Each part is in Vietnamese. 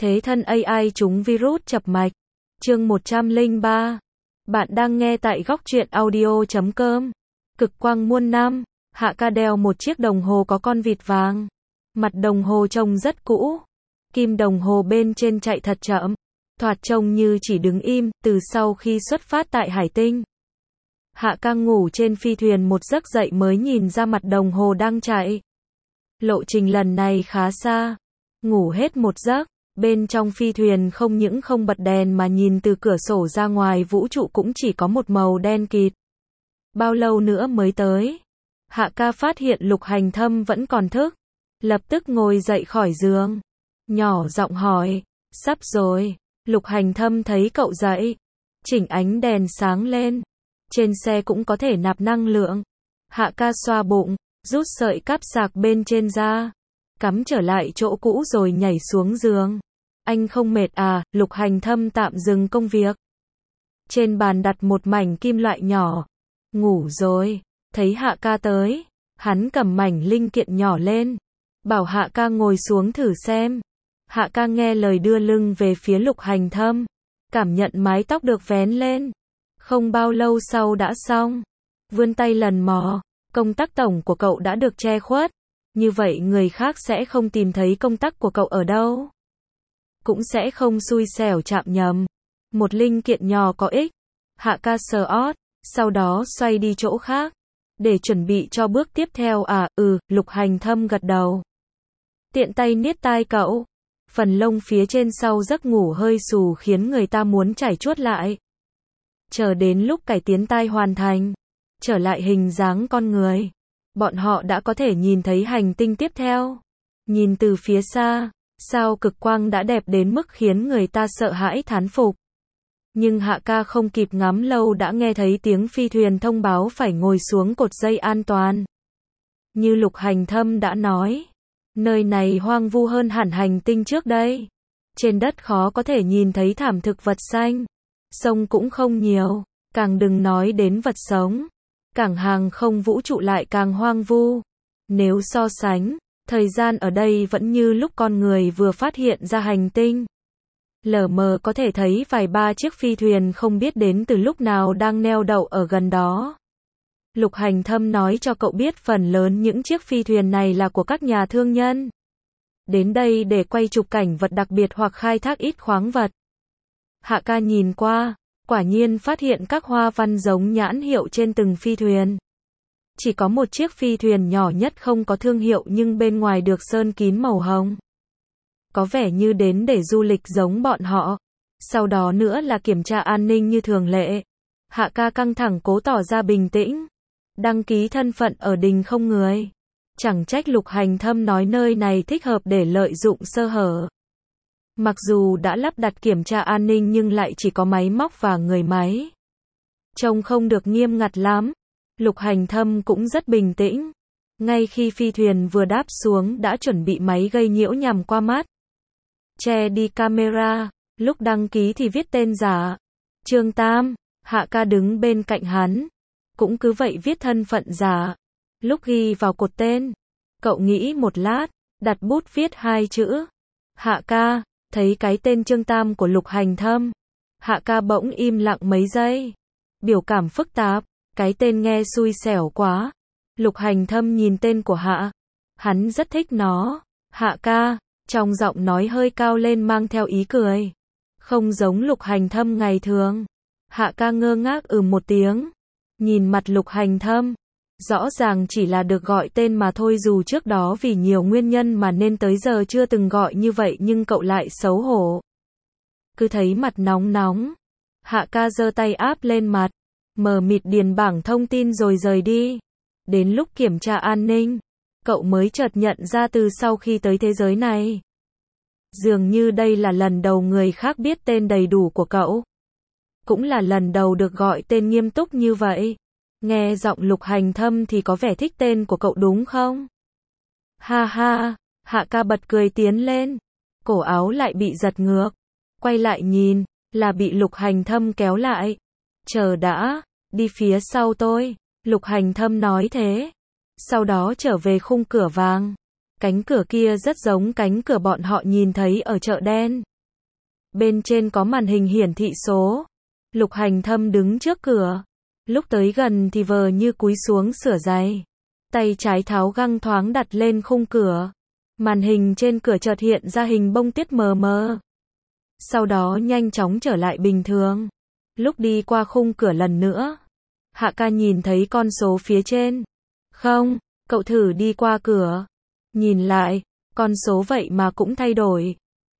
Thế thân AI trúng virus chập mạch. Chương 103. Bạn đang nghe tại góc truyện audio.com. Cực quang muôn năm, Hạ Ca đeo một chiếc đồng hồ có con vịt vàng. Mặt đồng hồ trông rất cũ. Kim đồng hồ bên trên chạy thật chậm. Thoạt trông như chỉ đứng im, từ sau khi xuất phát tại Hải Tinh. Hạ Ca ngủ trên phi thuyền một giấc dậy mới nhìn ra mặt đồng hồ đang chạy. Lộ trình lần này khá xa. Ngủ hết một giấc. Bên trong phi thuyền không những không bật đèn mà nhìn từ cửa sổ ra ngoài vũ trụ cũng chỉ có một màu đen kịt. Bao lâu nữa mới tới? Hạ Ca phát hiện Lục Hành Thâm vẫn còn thức. Lập tức ngồi dậy khỏi giường. Nhỏ giọng hỏi, sắp rồi. Lục Hành Thâm thấy cậu dậy. Chỉnh ánh đèn sáng lên. Trên xe cũng có thể nạp năng lượng. Hạ Ca xoa bụng, rút sợi cáp sạc bên trên ra. Cắm trở lại chỗ cũ rồi nhảy xuống giường. Anh không mệt à? Lục Hành Thâm tạm dừng công việc. Trên bàn đặt một mảnh kim loại nhỏ. Ngủ rồi. Thấy Hạ Ca tới, hắn cầm mảnh linh kiện nhỏ lên. Bảo Hạ Ca ngồi xuống thử xem. Hạ Ca nghe lời đưa lưng về phía Lục Hành Thâm. Cảm nhận mái tóc được vén lên. Không bao lâu sau đã xong. Vươn tay lần mò. Công tắc tổng của cậu đã được che khuất. Như vậy người khác sẽ không tìm thấy công tắc của cậu ở đâu. Cũng sẽ không xui xẻo chạm nhầm. Một linh kiện nhỏ có ích. Hạ Ca sờ ót, sau đó xoay đi chỗ khác. Để chuẩn bị cho bước tiếp theo à? Lục Hành Thâm gật đầu. Tiện tay niết tai cậu. Phần lông phía trên sau giấc ngủ hơi xù khiến người ta muốn chải chuốt lại. Chờ đến lúc cải tiến tai hoàn thành. Trở lại hình dáng con người. Bọn họ đã có thể nhìn thấy hành tinh tiếp theo. Nhìn từ phía xa, sao cực quang đã đẹp đến mức khiến người ta sợ hãi thán phục. Nhưng Hạ Ca không kịp ngắm lâu đã nghe thấy tiếng phi thuyền thông báo phải ngồi xuống cột dây an toàn. Như Lục Hành Thâm đã nói, nơi này hoang vu hơn hẳn hành tinh trước đây. Trên đất khó có thể nhìn thấy thảm thực vật xanh. Sông cũng không nhiều, càng đừng nói đến vật sống. Cảng hàng không vũ trụ lại càng hoang vu. Nếu so sánh, thời gian ở đây vẫn như lúc con người vừa phát hiện ra hành tinh. Lờ mờ có thể thấy vài ba chiếc phi thuyền không biết đến từ lúc nào đang neo đậu ở gần đó. Lục Hành Thâm nói cho cậu biết phần lớn những chiếc phi thuyền này là của các nhà thương nhân. Đến đây để quay chụp cảnh vật đặc biệt hoặc khai thác ít khoáng vật. Hạ Ca nhìn qua, quả nhiên phát hiện các hoa văn giống nhãn hiệu trên từng phi thuyền. Chỉ có một chiếc phi thuyền nhỏ nhất không có thương hiệu nhưng bên ngoài được sơn kín màu hồng. Có vẻ như đến để du lịch giống bọn họ. Sau đó nữa là kiểm tra an ninh như thường lệ. Hạ Ca căng thẳng cố tỏ ra bình tĩnh. Đăng ký thân phận ở đình không người. Chẳng trách Lục Hành Thâm nói nơi này thích hợp để lợi dụng sơ hở. Mặc dù đã lắp đặt kiểm tra an ninh nhưng lại chỉ có máy móc và người máy. Trông không được nghiêm ngặt lắm. Lục Hành Thâm cũng rất bình tĩnh. Ngay khi phi thuyền vừa đáp xuống đã chuẩn bị máy gây nhiễu nhằm qua mắt. Che đi camera, lúc đăng ký thì viết tên giả. Trương Tam, Hạ Ca đứng bên cạnh hắn. Cũng cứ vậy viết thân phận giả. Lúc ghi vào cột tên, cậu nghĩ một lát, đặt bút viết hai chữ. Hạ Ca, thấy cái tên Trương Tam của Lục Hành Thâm. Hạ Ca bỗng im lặng mấy giây. Biểu cảm phức tạp, cái tên nghe xui xẻo quá. Lục Hành Thâm nhìn tên của Hạ. Hắn rất thích nó. Hạ Ca, trong giọng nói hơi cao lên mang theo ý cười. Không giống Lục Hành Thâm ngày thường. Hạ Ca ngơ ngác một tiếng. Nhìn mặt Lục Hành Thâm. Rõ ràng chỉ là được gọi tên mà thôi dù trước đó vì nhiều nguyên nhân mà nên tới giờ chưa từng gọi như vậy nhưng cậu lại xấu hổ. Cứ thấy mặt nóng nóng. Hạ Ca giơ tay áp lên mặt. Mờ mịt điền bảng thông tin rồi rời đi. Đến lúc kiểm tra an ninh, cậu mới chợt nhận ra từ sau khi tới thế giới này. Dường như đây là lần đầu người khác biết tên đầy đủ của cậu. Cũng là lần đầu được gọi tên nghiêm túc như vậy. Nghe giọng Lục Hành Thâm thì có vẻ thích tên của cậu đúng không? Ha ha, Hạ Ca bật cười tiến lên. Cổ áo lại bị giật ngược. Quay lại nhìn, là bị Lục Hành Thâm kéo lại. Chờ đã, đi phía sau tôi. Lục Hành Thâm nói thế. Sau đó trở về khung cửa vàng. Cánh cửa kia rất giống cánh cửa bọn họ nhìn thấy ở chợ đen. Bên trên có màn hình hiển thị số. Lục Hành Thâm đứng trước cửa. Lúc tới gần thì vờ như cúi xuống sửa giày. Tay trái tháo găng thoáng đặt lên khung cửa. Màn hình trên cửa chợt hiện ra hình bông tuyết mờ mờ. Sau đó nhanh chóng trở lại bình thường. Lúc đi qua khung cửa lần nữa, Hạ ca nhìn thấy con số phía trên. Không, cậu thử đi qua cửa. Nhìn lại, con số vậy mà cũng thay đổi.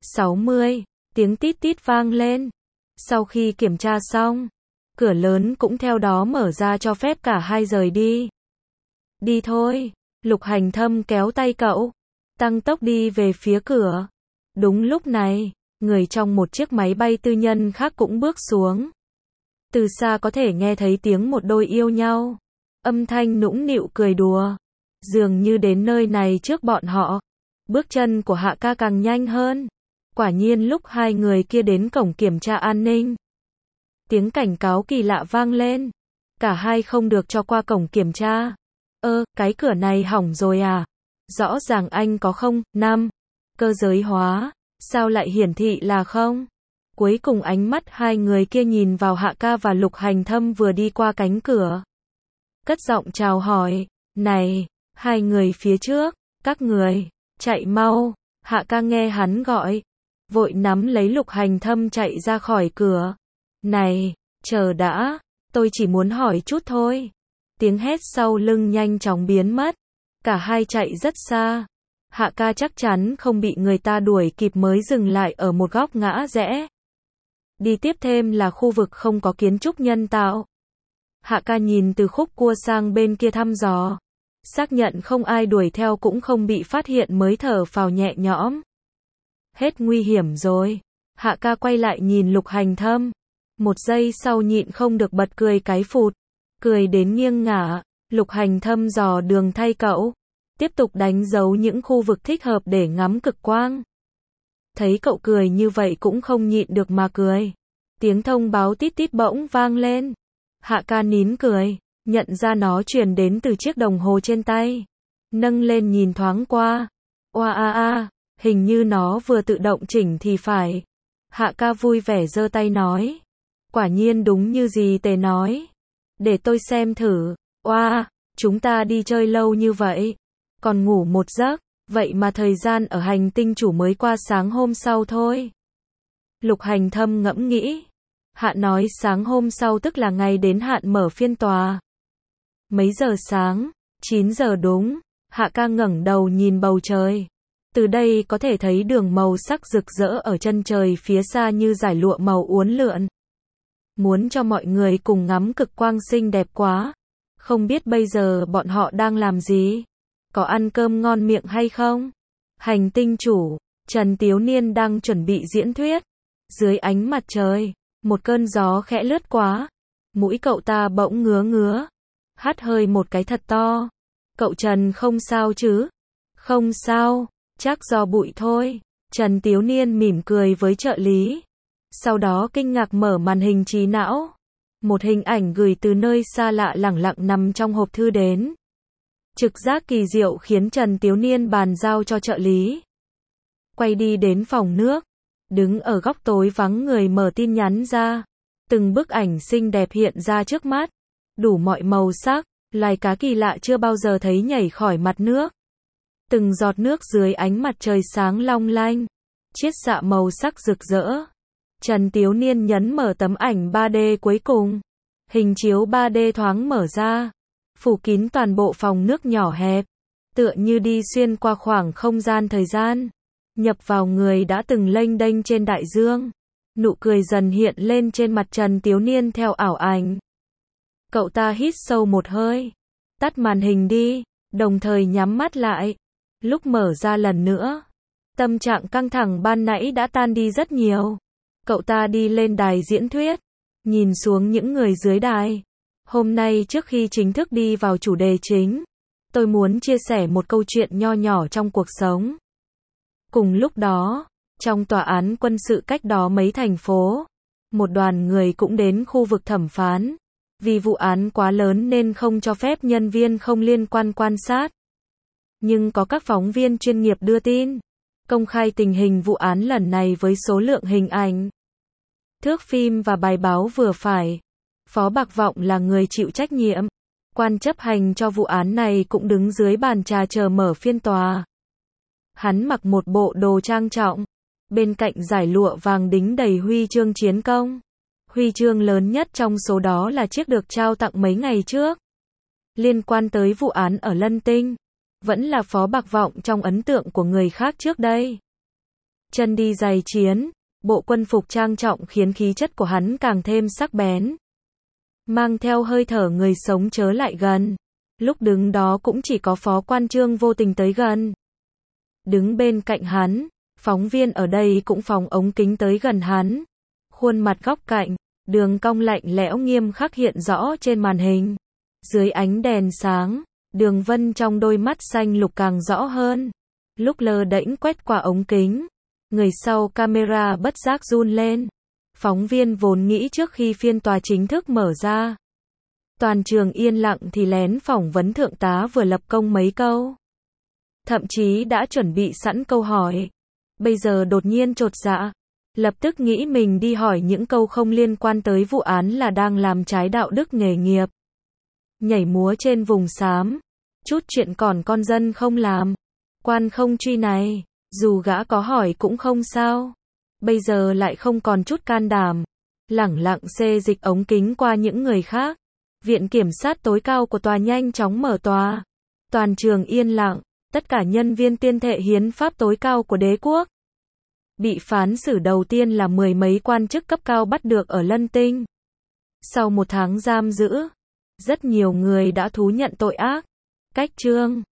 60, tiếng tít tít vang lên. Sau khi kiểm tra xong, cửa lớn cũng theo đó mở ra cho phép cả hai rời đi. Đi thôi, Lục Hành Thâm kéo tay cậu, tăng tốc đi về phía cửa. Đúng lúc này, người trong một chiếc máy bay tư nhân khác cũng bước xuống. Từ xa có thể nghe thấy tiếng một đôi yêu nhau. Âm thanh nũng nịu cười đùa. Dường như đến nơi này trước bọn họ. Bước chân của Hạ ca càng nhanh hơn. Quả nhiên lúc hai người kia đến cổng kiểm tra an ninh, tiếng cảnh cáo kỳ lạ vang lên. Cả hai không được cho qua cổng kiểm tra. Cái cửa này hỏng rồi à? Rõ ràng anh có 05 cơ giới hóa, sao lại hiển thị là 0? Cuối cùng ánh mắt hai người kia nhìn vào Hạ ca và Lục Hành Thâm vừa đi qua cánh cửa. Cất giọng chào hỏi, này, hai người phía trước, các người, chạy mau. Hạ ca nghe hắn gọi, vội nắm lấy Lục Hành Thâm chạy ra khỏi cửa. Này, chờ đã, tôi chỉ muốn hỏi chút thôi. Tiếng hét sau lưng nhanh chóng biến mất. Cả hai chạy rất xa. Hạ ca chắc chắn không bị người ta đuổi kịp mới dừng lại ở một góc ngã rẽ. Đi tiếp thêm là khu vực không có kiến trúc nhân tạo. Hạ ca nhìn từ khúc cua sang bên kia thăm dò. Xác nhận không ai đuổi theo cũng không bị phát hiện mới thở phào nhẹ nhõm. Hết nguy hiểm rồi. Hạ ca quay lại nhìn Lục Hành Thâm. Một giây sau nhịn không được bật cười cái phụt. Cười đến nghiêng ngả. Lục Hành Thâm dò đường thay cậu. Tiếp tục đánh dấu những khu vực thích hợp để ngắm cực quang. Thấy cậu cười như vậy cũng không nhịn được mà cười. Tiếng thông báo tít tít bỗng vang lên. Hạ ca nín cười, nhận ra nó truyền đến từ chiếc đồng hồ trên tay. Nâng lên nhìn thoáng qua. Hình như nó vừa tự động chỉnh thì phải. Hạ ca vui vẻ giơ tay nói. Quả nhiên đúng như gì Tề nói. Để tôi xem thử. Chúng ta đi chơi lâu như vậy. Còn ngủ một giấc. Vậy mà thời gian ở hành tinh chủ mới qua sáng hôm sau thôi. Lục Hành Thâm ngẫm nghĩ. Hạ nói sáng hôm sau tức là ngày đến hạn mở phiên tòa. Mấy giờ sáng? 9 giờ đúng. Hạ ca ngẩng đầu nhìn bầu trời. Từ đây có thể thấy đường màu sắc rực rỡ ở chân trời phía xa như dải lụa màu uốn lượn. Muốn cho mọi người cùng ngắm cực quang xinh đẹp quá. Không biết bây giờ bọn họ đang làm gì? Có ăn cơm ngon miệng hay không? Hành tinh chủ, Trần Tiếu Niên đang chuẩn bị diễn thuyết. Dưới ánh mặt trời, một cơn gió khẽ lướt qua. Mũi cậu ta bỗng ngứa ngứa. Hắt hơi một cái thật to. Cậu Trần không sao chứ? Không sao, chắc do bụi thôi. Trần Tiếu Niên mỉm cười với trợ lý. Sau đó kinh ngạc mở màn hình trí não. Một hình ảnh gửi từ nơi xa lạ lẳng lặng nằm trong hộp thư đến. Trực giác kỳ diệu khiến Trần Tiếu Niên bàn giao cho trợ lý. Quay đi đến phòng nước. Đứng ở góc tối vắng người mở tin nhắn ra. Từng bức ảnh xinh đẹp hiện ra trước mắt. Đủ mọi màu sắc, loài cá kỳ lạ chưa bao giờ thấy nhảy khỏi mặt nước. Từng giọt nước dưới ánh mặt trời sáng long lanh. Chiết xạ màu sắc rực rỡ. Trần Tiếu Niên nhấn mở tấm ảnh 3D cuối cùng. Hình chiếu 3D thoáng mở ra. Phủ kín toàn bộ phòng nước nhỏ hẹp. Tựa như đi xuyên qua khoảng không gian thời gian. Nhập vào người đã từng lênh đênh trên đại dương. Nụ cười dần hiện lên trên mặt Trần Tiếu Niên theo ảo ảnh. Cậu ta hít sâu một hơi. Tắt màn hình đi. Đồng thời nhắm mắt lại. Lúc mở ra lần nữa. Tâm trạng căng thẳng ban nãy đã tan đi rất nhiều. Cậu ta đi lên đài diễn thuyết. Nhìn xuống những người dưới đài. Hôm nay trước khi chính thức đi vào chủ đề chính. Tôi muốn chia sẻ một câu chuyện nho nhỏ trong cuộc sống. Cùng lúc đó, trong tòa án quân sự cách đó mấy thành phố, một đoàn người cũng đến khu vực thẩm phán. Vì vụ án quá lớn nên không cho phép nhân viên không liên quan quan sát. Nhưng có các phóng viên chuyên nghiệp đưa tin. công khai tình hình vụ án lần này với số lượng hình ảnh, thước phim và bài báo vừa phải. Phó Bạc Vọng là người chịu trách nhiệm. Quan chấp hành cho vụ án này cũng đứng dưới bàn trà chờ mở phiên tòa. Hắn mặc một bộ đồ trang trọng, bên cạnh dải lụa vàng đính đầy huy chương chiến công. Huy chương lớn nhất trong số đó là chiếc được trao tặng mấy ngày trước. Liên quan tới vụ án ở Lân Tinh, vẫn là Phó Bạc Vọng trong ấn tượng của người khác trước đây. Chân đi giày chiến, bộ quân phục trang trọng khiến khí chất của hắn càng thêm sắc bén, mang theo hơi thở người sống chớ lại gần. Lúc đứng đó cũng chỉ có Phó Quan Trương vô tình tới gần. Đứng bên cạnh hắn, phóng viên ở đây cũng phóng ống kính tới gần hắn. Khuôn mặt góc cạnh, đường cong lạnh lẽo nghiêm khắc hiện rõ trên màn hình. Dưới ánh đèn sáng, đường vân trong đôi mắt xanh lục càng rõ hơn. Lúc lơ đễnh quét qua ống kính, người sau camera bất giác run lên. Phóng viên vốn nghĩ trước khi phiên tòa chính thức mở ra, toàn trường yên lặng thì lén phỏng vấn thượng tá vừa lập công mấy câu. Thậm chí đã chuẩn bị sẵn câu hỏi. Bây giờ đột nhiên chột dạ, lập tức nghĩ mình đi hỏi những câu không liên quan tới vụ án là đang làm trái đạo đức nghề nghiệp. Nhảy múa trên vùng xám, chút chuyện còn con dân không làm, quan không truy này, dù gã có hỏi cũng không sao. Bây giờ lại không còn chút can đảm, lẳng lặng xê dịch ống kính qua những người khác. Viện kiểm sát tối cao của tòa nhanh chóng mở tòa. Toàn trường yên lặng, tất cả nhân viên tuyên thệ hiến pháp tối cao của đế quốc. Bị phán xử đầu tiên là mười mấy quan chức cấp cao bắt được ở Lân Tinh. Sau một tháng giam giữ, rất nhiều người đã thú nhận tội ác. Cách Trương